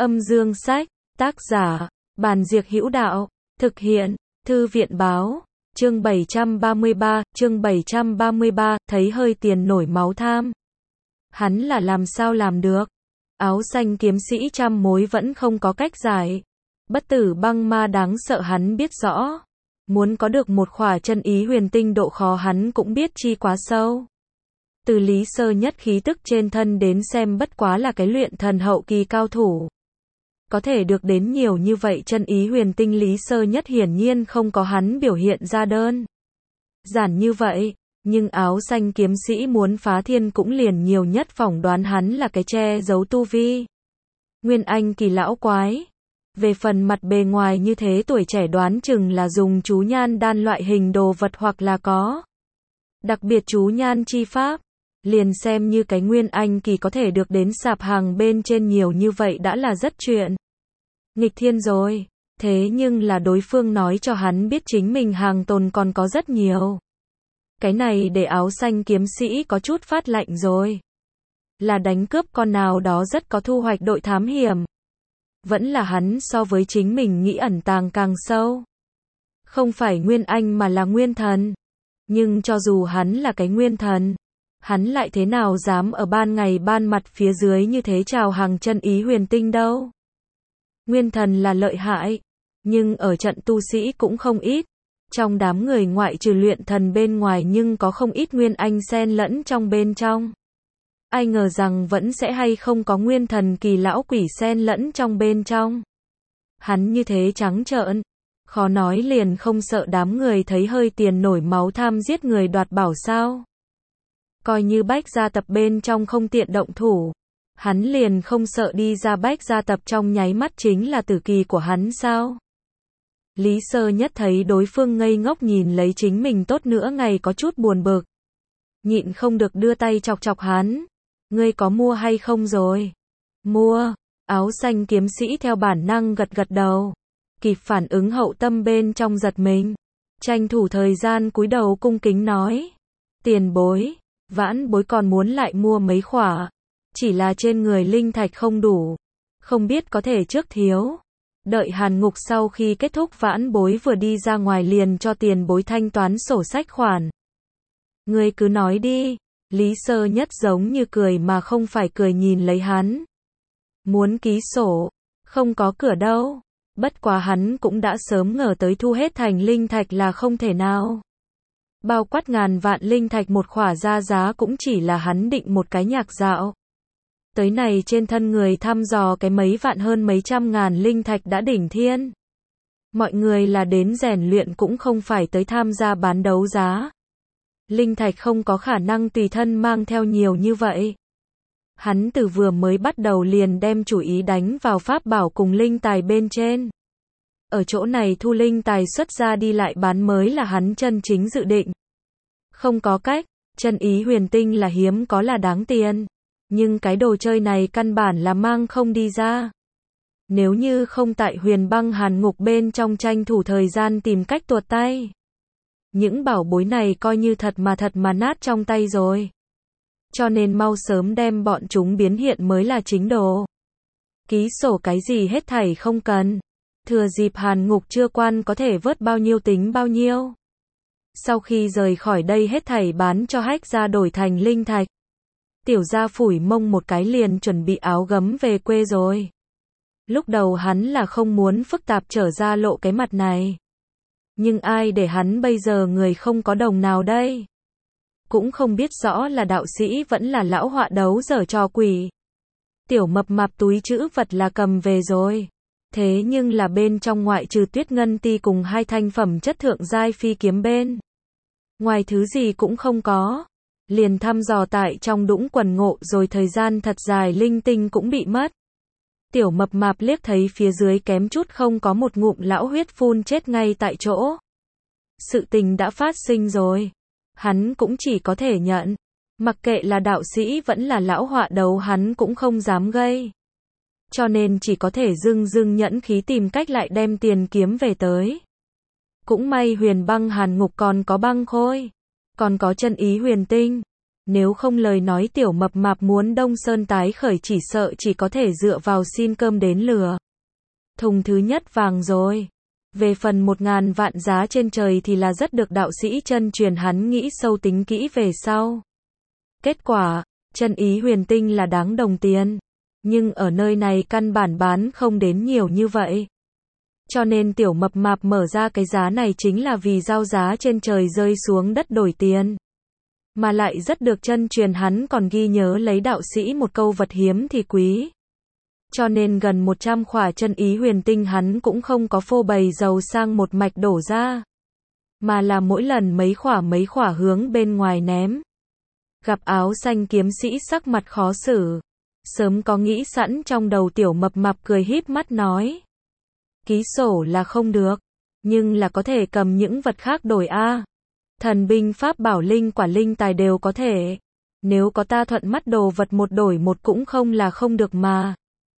Âm dương sách, tác giả, Bàn Diệc Hữu Đạo, thực hiện, Thư viện báo, chương 733, thấy hơi tiền nổi máu tham. Hắn là làm sao làm được? Áo xanh kiếm sĩ trăm mối vẫn không có cách giải. Bất tử băng ma đáng sợ hắn biết rõ. Muốn có được một khỏa chân ý huyền tinh độ khó hắn cũng biết chi quá sâu. Từ Lý Sơ Nhất khí tức trên thân đến xem bất quá là cái luyện thần hậu kỳ cao thủ. Có thể được đến nhiều như vậy chân ý huyền tinh Lý Sơ Nhất hiển nhiên không có hắn biểu hiện ra đơn giản như vậy, nhưng áo xanh kiếm sĩ muốn phá thiên cũng liền nhiều nhất phỏng đoán hắn là cái che giấu tu vi. Nguyên Anh kỳ lão quái. Về phần mặt bề ngoài như thế tuổi trẻ đoán chừng là dùng chú nhan đan loại hình đồ vật hoặc là có đặc biệt chú nhan chi pháp. Liền xem như cái Nguyên Anh kỳ có thể được đến sạp hàng bên trên nhiều như vậy đã là rất chuyện nghịch thiên rồi. Thế nhưng là đối phương nói cho hắn biết chính mình hàng tồn còn có rất nhiều. Cái này để áo xanh kiếm sĩ có chút phát lạnh rồi. Là đánh cướp con nào đó rất có thu hoạch đội thám hiểm. Vẫn là hắn so với chính mình nghĩ ẩn tàng càng sâu. Không phải Nguyên Anh mà là Nguyên Thần. Nhưng cho dù hắn là cái Nguyên Thần, hắn lại thế nào dám ở ban ngày ban mặt phía dưới như thế chào hàng chân ý huyền tinh đâu. Nguyên Thần là lợi hại, nhưng ở trận tu sĩ cũng không ít. Trong đám người ngoại trừ luyện thần bên ngoài nhưng có không ít Nguyên Anh xen lẫn trong bên trong. Ai ngờ rằng vẫn sẽ hay không có Nguyên Thần kỳ lão quỷ xen lẫn trong bên trong. Hắn như thế trắng trợn, khó nói liền không sợ đám người thấy hơi tiền nổi máu tham giết người đoạt bảo sao. Coi như Bách gia tập bên trong không tiện động thủ, hắn liền không sợ đi ra Bách gia tập trong nháy mắt chính là tử kỳ của hắn sao. Lý Sơ Nhất thấy đối phương ngây ngốc nhìn lấy chính mình tốt nữa ngày có chút buồn bực. Nhịn không được đưa tay chọc chọc hắn. Ngươi có mua hay không rồi? Mua. Áo xanh kiếm sĩ theo bản năng gật gật đầu. Kịp phản ứng hậu tâm bên trong giật mình. Tranh thủ thời gian cúi đầu cung kính nói. Tiền bối. Vãn bối còn muốn lại mua mấy khỏa. Chỉ là trên người linh thạch không đủ. Không biết có thể trước thiếu. Đợi hàn ngục sau khi kết thúc vãn bối vừa đi ra ngoài liền cho tiền bối thanh toán sổ sách khoản. Ngươi cứ nói đi. Lý Sơ Nhất giống như cười mà không phải cười nhìn lấy hắn. Muốn ký sổ. Không có cửa đâu. Bất quá hắn cũng đã sớm ngờ tới thu hết thành linh thạch là không thể nào. Bao quát ngàn vạn linh thạch một khỏa ra giá cũng chỉ là hắn định một cái nhạc dạo. Tới này trên thân người thăm dò cái mấy vạn hơn mấy trăm ngàn linh thạch đã đỉnh thiên. Mọi người là đến rèn luyện cũng không phải tới tham gia bán đấu giá. Linh thạch không có khả năng tùy thân mang theo nhiều như vậy. Hắn từ vừa mới bắt đầu liền đem chủ ý đánh vào pháp bảo cùng linh tài bên trên. Ở chỗ này thu linh tài xuất ra đi lại bán mới là hắn chân chính dự định. Không có cách, chân ý huyền tinh là hiếm có là đáng tiền. Nhưng cái đồ chơi này căn bản là mang không đi ra. Nếu như không tại Huyền Băng Hàn Ngục bên trong tranh thủ thời gian tìm cách tuột tay. Những bảo bối này coi như thật mà nát trong tay rồi. Cho nên mau sớm đem bọn chúng biến hiện mới là chính đồ. Ký sổ cái gì hết thảy không cần. Thừa dịp Hàn Ngục chưa quan có thể vớt bao nhiêu tính bao nhiêu. Sau khi rời khỏi đây hết thảy bán cho Hách gia đổi thành linh thạch. Tiểu gia phủi mông một cái liền chuẩn bị áo gấm về quê rồi. Lúc đầu hắn là không muốn phức tạp trở ra lộ cái mặt này. Nhưng ai để hắn bây giờ người không có đồng nào đây? Cũng không biết rõ là đạo sĩ vẫn là lão họa đấu dở trò quỷ. Tiểu mập mạp túi trữ vật là cầm về rồi. Thế nhưng là bên trong ngoại trừ tuyết ngân ti cùng hai thanh phẩm chất thượng giai phi kiếm bên. Ngoài thứ gì cũng không có. Liền thăm dò tại trong đũng quần ngộ rồi thời gian thật dài linh tinh cũng bị mất. Tiểu mập mạp liếc thấy phía dưới kém chút không có một ngụm lão huyết phun chết ngay tại chỗ. Sự tình đã phát sinh rồi. Hắn cũng chỉ có thể nhận. Mặc kệ là đạo sĩ vẫn là lão họa đấu hắn cũng không dám gây. Cho nên chỉ có thể dưng nhẫn khí tìm cách lại đem tiền kiếm về tới. Cũng may Huyền Băng Hàn Ngục còn có băng khôi. Còn có chân ý huyền tinh. Nếu không lời nói tiểu mập mạp muốn Đông Sơn tái khởi chỉ sợ chỉ có thể dựa vào xin cơm đến lừa. Thùng thứ nhất vàng rồi. Về phần 1.000 vạn giá trên trời thì là rất được đạo sĩ chân truyền hắn nghĩ sâu tính kỹ về sau. Kết quả, chân ý huyền tinh là đáng đồng tiền. Nhưng ở nơi này căn bản bán không đến nhiều như vậy. Cho nên tiểu mập mạp mở ra cái giá này chính là vì giao giá trên trời rơi xuống đất đổi tiền. Mà lại rất được chân truyền hắn còn ghi nhớ lấy đạo sĩ một câu vật hiếm thì quý. Cho nên gần 100 khỏa chân ý huyền tinh hắn cũng không có phô bày giàu sang một mạch đổ ra. Mà là mỗi lần mấy khỏa hướng bên ngoài ném. Gặp áo xanh kiếm sĩ sắc mặt khó xử. Sớm có nghĩ sẵn trong đầu tiểu mập mạp cười híp mắt nói. Ký sổ là không được. Nhưng là có thể cầm những vật khác đổi a. Thần binh pháp bảo linh quả linh tài đều có thể. Nếu có ta thuận mắt đồ vật một đổi một cũng không là không được mà.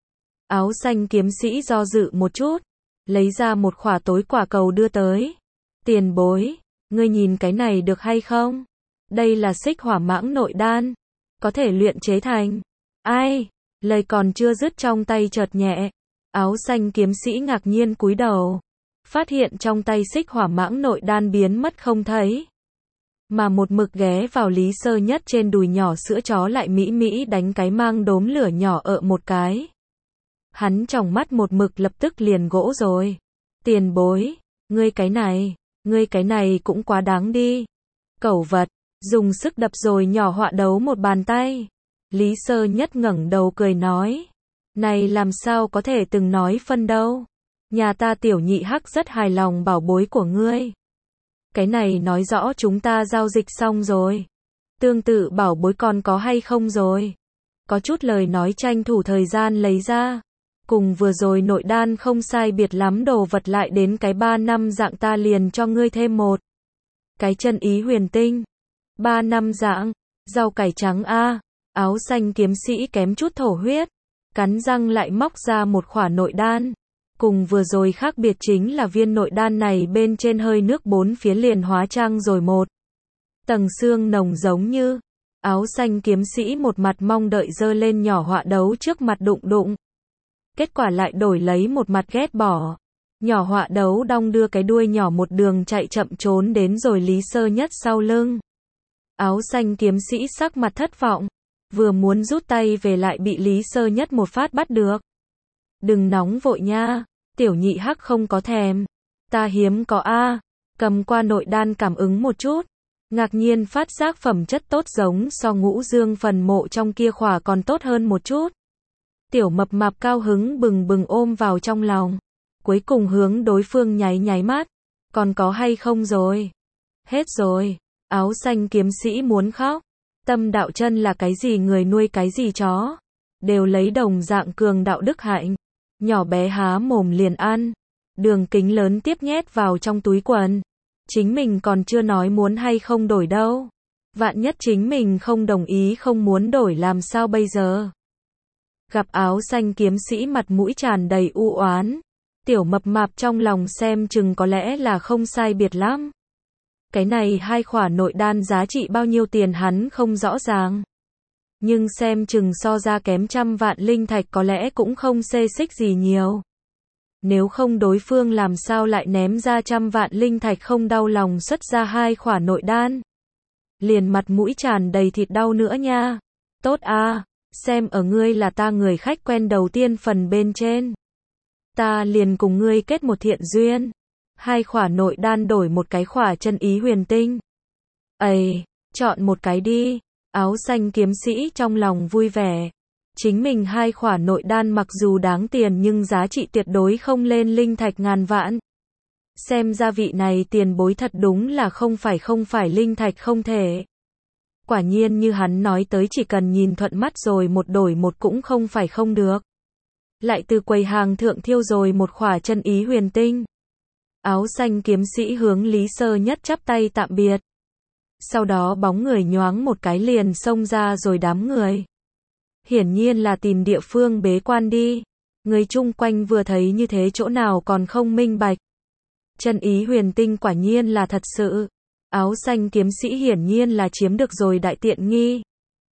Áo xanh kiếm sĩ do dự một chút. Lấy ra một khỏa tối quả cầu đưa tới. Tiền bối. Ngươi nhìn cái này được hay không? Đây là xích hỏa mãng nội đan. Có thể luyện chế thành. Ai? Lời còn chưa dứt trong tay chợt nhẹ. Áo xanh kiếm sĩ ngạc nhiên cúi đầu. Phát hiện trong tay xích hỏa mãng nội đan biến mất không thấy. Mà một mực ghé vào Lý Sơ Nhất trên đùi nhỏ sữa chó lại mỹ mỹ đánh cái mang đốm lửa nhỏ một cái. Hắn trong mắt một mực lập tức liền gỗ rồi. Tiền bối, ngươi cái này cũng quá đáng đi. Cẩu vật, dùng sức đập rồi nhỏ họa đấu một bàn tay. Lý Sơ Nhất ngẩng đầu cười nói. Này làm sao có thể từng nói phân đâu. Nhà ta tiểu nhị hắc rất hài lòng bảo bối của ngươi. Cái này nói rõ chúng ta giao dịch xong rồi. Tương tự bảo bối còn có hay không rồi. Có chút lời nói tranh thủ thời gian lấy ra. Cùng vừa rồi nội đan không sai biệt lắm đồ vật lại đến cái 3 năm dạng ta liền cho ngươi thêm một. Cái chân ý huyền tinh. 3 năm dạng. Rau cải trắng a. Áo xanh kiếm sĩ kém chút thổ huyết. Cắn răng lại móc ra một khỏa nội đan. Cùng vừa rồi khác biệt chính là viên nội đan này bên trên hơi nước bốn phía liền hóa trang rồi một. Tầng xương nồng giống như. Áo xanh kiếm sĩ một mặt mong đợi dơ lên nhỏ họa đấu trước mặt đụng đụng. Kết quả lại đổi lấy một mặt ghét bỏ. Nhỏ họa đấu đong đưa cái đuôi nhỏ một đường chạy chậm trốn đến rồi Lý Sơ Nhất sau lưng. Áo xanh kiếm sĩ sắc mặt thất vọng. Vừa muốn rút tay về lại bị Lý Sơ Nhất một phát bắt được. Đừng nóng vội nha. Tiểu nhị hắc không có thèm. Ta hiếm có a. Cầm qua nội đan cảm ứng một chút. Ngạc nhiên phát giác phẩm chất tốt giống so ngũ dương phần mộ trong kia khỏa còn tốt hơn một chút. Tiểu mập mạp cao hứng bừng bừng ôm vào trong lòng. Cuối cùng hướng đối phương nháy mắt. Còn có hay không rồi? Hết rồi. Áo xanh kiếm sĩ muốn khóc. Tâm đạo chân là cái gì người nuôi cái gì chó. Đều lấy đồng dạng cường đạo đức hạnh. Nhỏ bé há mồm liền ăn. Đường kính lớn tiếp nhét vào trong túi quần. Chính mình còn chưa nói muốn hay không đổi đâu. Vạn nhất chính mình không đồng ý không muốn đổi làm sao bây giờ? Gặp áo xanh kiếm sĩ mặt mũi tràn đầy u oán. Tiểu mập mạp trong lòng xem chừng có lẽ là không sai biệt lắm. Cái này 2 khỏa nội đan giá trị bao nhiêu tiền hắn không rõ ràng. Nhưng xem chừng so ra kém 100 vạn linh thạch có lẽ cũng không xê xích gì nhiều. Nếu không đối phương làm sao lại ném ra 100 vạn linh thạch không đau lòng xuất ra 2 khỏa nội đan. Liền mặt mũi tràn đầy thịt đau nữa nha. Tốt a, xem ở ngươi là ta người khách quen đầu tiên phần bên trên. Ta liền cùng ngươi kết một thiện duyên. 2 khỏa nội đan đổi một cái khỏa chân ý huyền tinh. Ây, chọn một cái đi. Áo xanh kiếm sĩ trong lòng vui vẻ. Chính mình 2 khỏa nội đan mặc dù đáng tiền nhưng giá trị tuyệt đối không lên linh thạch ngàn vạn. Xem ra vị này tiền bối thật đúng là không phải linh thạch không thể. Quả nhiên như hắn nói tới chỉ cần nhìn thuận mắt rồi một đổi một cũng không phải không được. Lại từ quầy hàng thượng thiêu rồi một khỏa chân ý huyền tinh. Áo xanh kiếm sĩ hướng Lý Sơ Nhất chắp tay tạm biệt. Sau đó bóng người nhoáng một cái liền xông ra rồi đám người. Hiển nhiên là tìm địa phương bế quan đi. Người chung quanh vừa thấy như thế chỗ nào còn không minh bạch. Chân ý huyền tinh quả nhiên là thật sự. Áo xanh kiếm sĩ hiển nhiên là chiếm được rồi đại tiện nghi.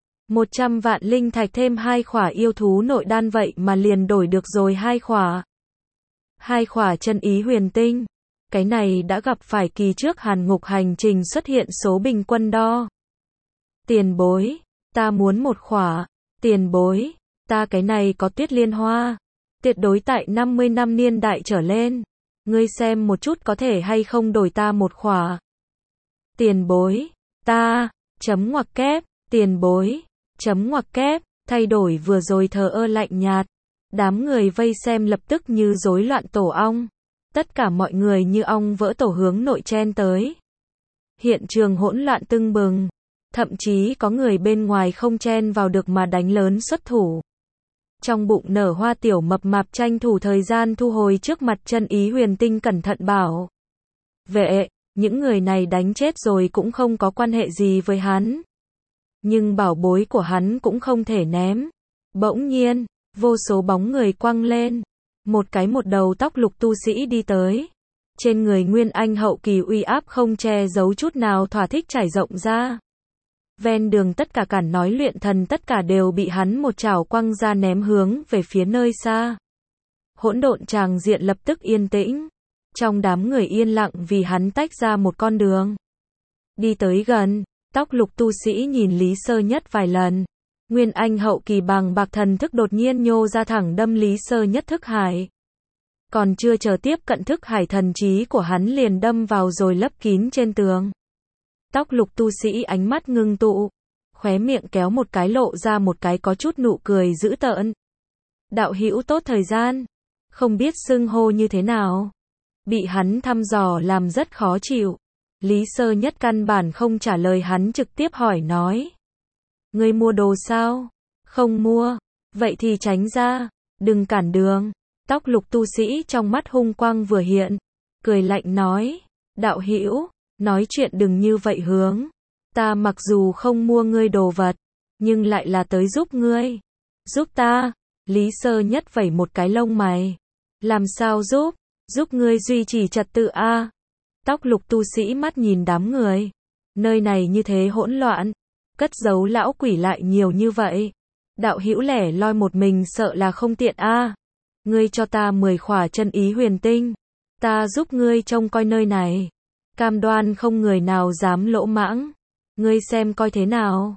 100 vạn linh thạch thêm 2 khỏa yêu thú nội đan vậy mà liền đổi được rồi 2 khỏa. 2 khỏa chân ý huyền tinh. Cái này đã gặp phải kỳ trước Hàn Ngục hành trình xuất hiện số bình quân đo. Tiền bối, ta muốn 1 khỏa. Tiền bối, ta cái này có tuyết liên hoa. Tuyệt đối tại 50 năm niên đại trở lên. Ngươi xem một chút có thể hay không đổi ta 1 khỏa. Tiền bối, ta, chấm ngoặc kép, tiền bối, chấm ngoặc kép, thay đổi vừa rồi thờ ơ lạnh nhạt. Đám người vây xem lập tức như rối loạn tổ ong. Tất cả mọi người như ong vỡ tổ hướng nội chen tới. Hiện trường hỗn loạn tưng bừng. Thậm chí có người bên ngoài không chen vào được mà đánh lớn xuất thủ. Trong bụng nở hoa tiểu mập mạp tranh thủ thời gian thu hồi trước mặt chân ý huyền tinh cẩn thận bảo. Vệ, những người này đánh chết rồi cũng không có quan hệ gì với hắn. Nhưng bảo bối của hắn cũng không thể ném. Bỗng nhiên, vô số bóng người quăng lên. Một đầu tóc lục tu sĩ đi tới. Trên người Nguyên Anh hậu kỳ uy áp không che giấu chút nào thỏa thích trải rộng ra. Ven đường tất cả cản nói luyện thần tất cả đều bị hắn một chảo quăng ra ném hướng về phía nơi xa. Hỗn độn tràng diện lập tức yên tĩnh. Trong đám người yên lặng vì hắn tách ra một con đường. Đi tới gần, tóc lục tu sĩ nhìn Lý Sơ Nhất vài lần. Nguyên Anh hậu kỳ bằng bạc thần thức đột nhiên nhô ra thẳng đâm Lý Sơ Nhất thức hải. Còn chưa chờ tiếp cận thức hải thần trí của hắn liền đâm vào rồi lấp kín trên tường. Tóc lục tu sĩ ánh mắt ngưng tụ, khóe miệng kéo một cái lộ ra một cái có chút nụ cười dữ tợn. Đạo hữu tốt thời gian, không biết xưng hô như thế nào. Bị hắn thăm dò làm rất khó chịu. Lý Sơ Nhất căn bản không trả lời hắn trực tiếp hỏi nói. Ngươi mua đồ sao? Không mua. Vậy thì tránh ra, đừng cản đường. Tóc lục tu sĩ trong mắt hung quang vừa hiện. Cười lạnh nói. Đạo hữu, nói chuyện đừng như vậy hướng. Ta mặc dù không mua ngươi đồ vật, nhưng lại là tới giúp ngươi. Giúp ta? Lý Sơ Nhất vẩy một cái lông mày. Làm sao giúp? Giúp ngươi duy trì trật tự a. Tóc lục tu sĩ mắt nhìn đám người. Nơi này như thế hỗn loạn. Cất giấu lão quỷ lại nhiều như vậy. Đạo hữu lẻ loi một mình sợ là không tiện a. Ngươi cho ta 10 khỏa chân ý huyền tinh. Ta giúp ngươi trông coi nơi này. Cam đoan không người nào dám lỗ mãng. Ngươi xem coi thế nào.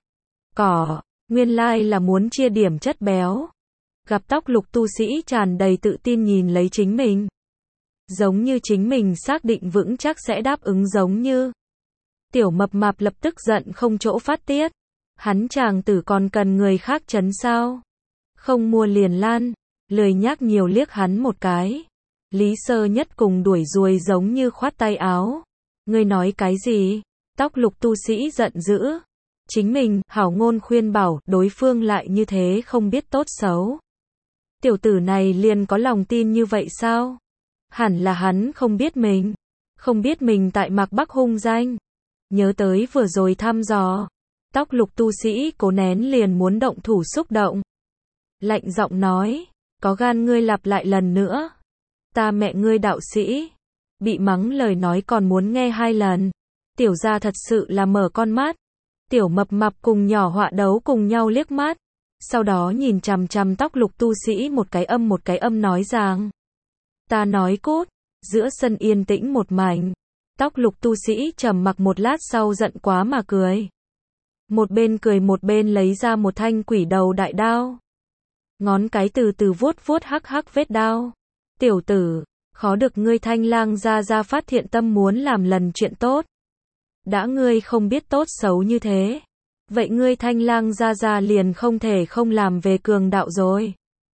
Cỏ, nguyên lai là muốn chia điểm chất béo. Gặp tóc lục tu sĩ tràn đầy tự tin nhìn lấy chính mình. Giống như chính mình xác định vững chắc sẽ đáp ứng giống như. Tiểu mập mạp lập tức giận không chỗ phát tiết. Hắn chàng tử còn cần người khác chấn sao. Không mua liền lan, lười nhác nhiều liếc hắn một cái. Lý Sơ Nhất cùng đuổi ruồi giống như khoát tay áo. Ngươi nói cái gì? Tóc lục tu sĩ giận dữ. Chính mình, hảo ngôn khuyên bảo, đối phương lại như thế không biết tốt xấu. Tiểu tử này liền có lòng tin như vậy sao? Hẳn là hắn không biết mình. Không biết mình tại Mạc Bắc hung danh. Nhớ tới vừa rồi thăm dò. Tóc lục tu sĩ cố nén liền muốn động thủ xúc động. Lạnh giọng nói. Có gan ngươi lặp lại lần nữa. Ta mẹ ngươi đạo sĩ. Bị mắng lời nói còn muốn nghe 2 lần. Tiểu gia thật sự là mở con mắt. Tiểu mập mạp cùng nhỏ họa đấu cùng nhau liếc mắt. Sau đó nhìn chằm chằm tóc lục tu sĩ một cái âm nói rằng. Ta nói cút. Giữa sân yên tĩnh một mảnh. Tóc lục tu sĩ trầm mặc một lát sau giận quá mà cười. Một bên cười một bên lấy ra một thanh quỷ đầu đại đao. Ngón cái từ từ vuốt vuốt hắc hắc vết đao. Tiểu tử, khó được ngươi Thanh Lang gia phát thiện tâm muốn làm lần chuyện tốt. Đã ngươi không biết tốt xấu như thế. Vậy ngươi Thanh Lang gia liền không thể không làm về cường đạo rồi.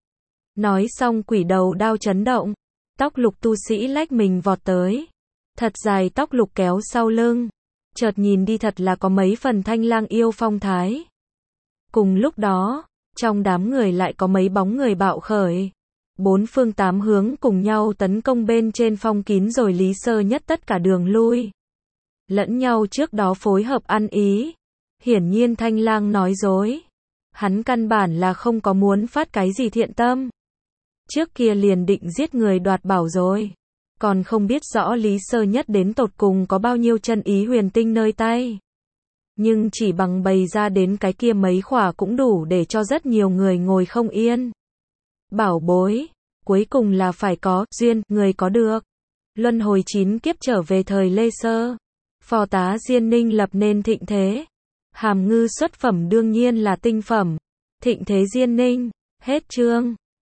Nói xong quỷ đầu đao chấn động. Tóc lục tu sĩ lách mình vọt tới. Thật dài tóc lục kéo sau lưng. Chợt nhìn đi thật là có mấy phần Thanh Lang yêu phong thái. Cùng lúc đó, trong đám người lại có mấy bóng người bạo khởi. 4 phương 8 hướng cùng nhau tấn công bên trên phong kín rồi Lý Sơ Nhất tất cả đường lui. Lẫn nhau trước đó phối hợp ăn ý. Hiển nhiên Thanh Lang nói dối. Hắn căn bản là không có muốn phát cái gì thiện tâm. Trước kia liền định giết người đoạt bảo rồi. còn không biết rõ Lý Sơ Nhất đến tột cùng có bao nhiêu chân ý huyền tinh nơi tay. Nhưng chỉ bằng bày ra đến cái kia mấy khỏa cũng đủ để cho rất nhiều người ngồi không yên. Bảo bối, cuối cùng là phải có duyên, người có được. Luân hồi 9 kiếp trở về thời Lê Sơ. Phò tá Diên Ninh lập nên thịnh thế. Hàm ngư xuất phẩm đương nhiên là tinh phẩm. Thịnh thế Diên Ninh. Hết chương.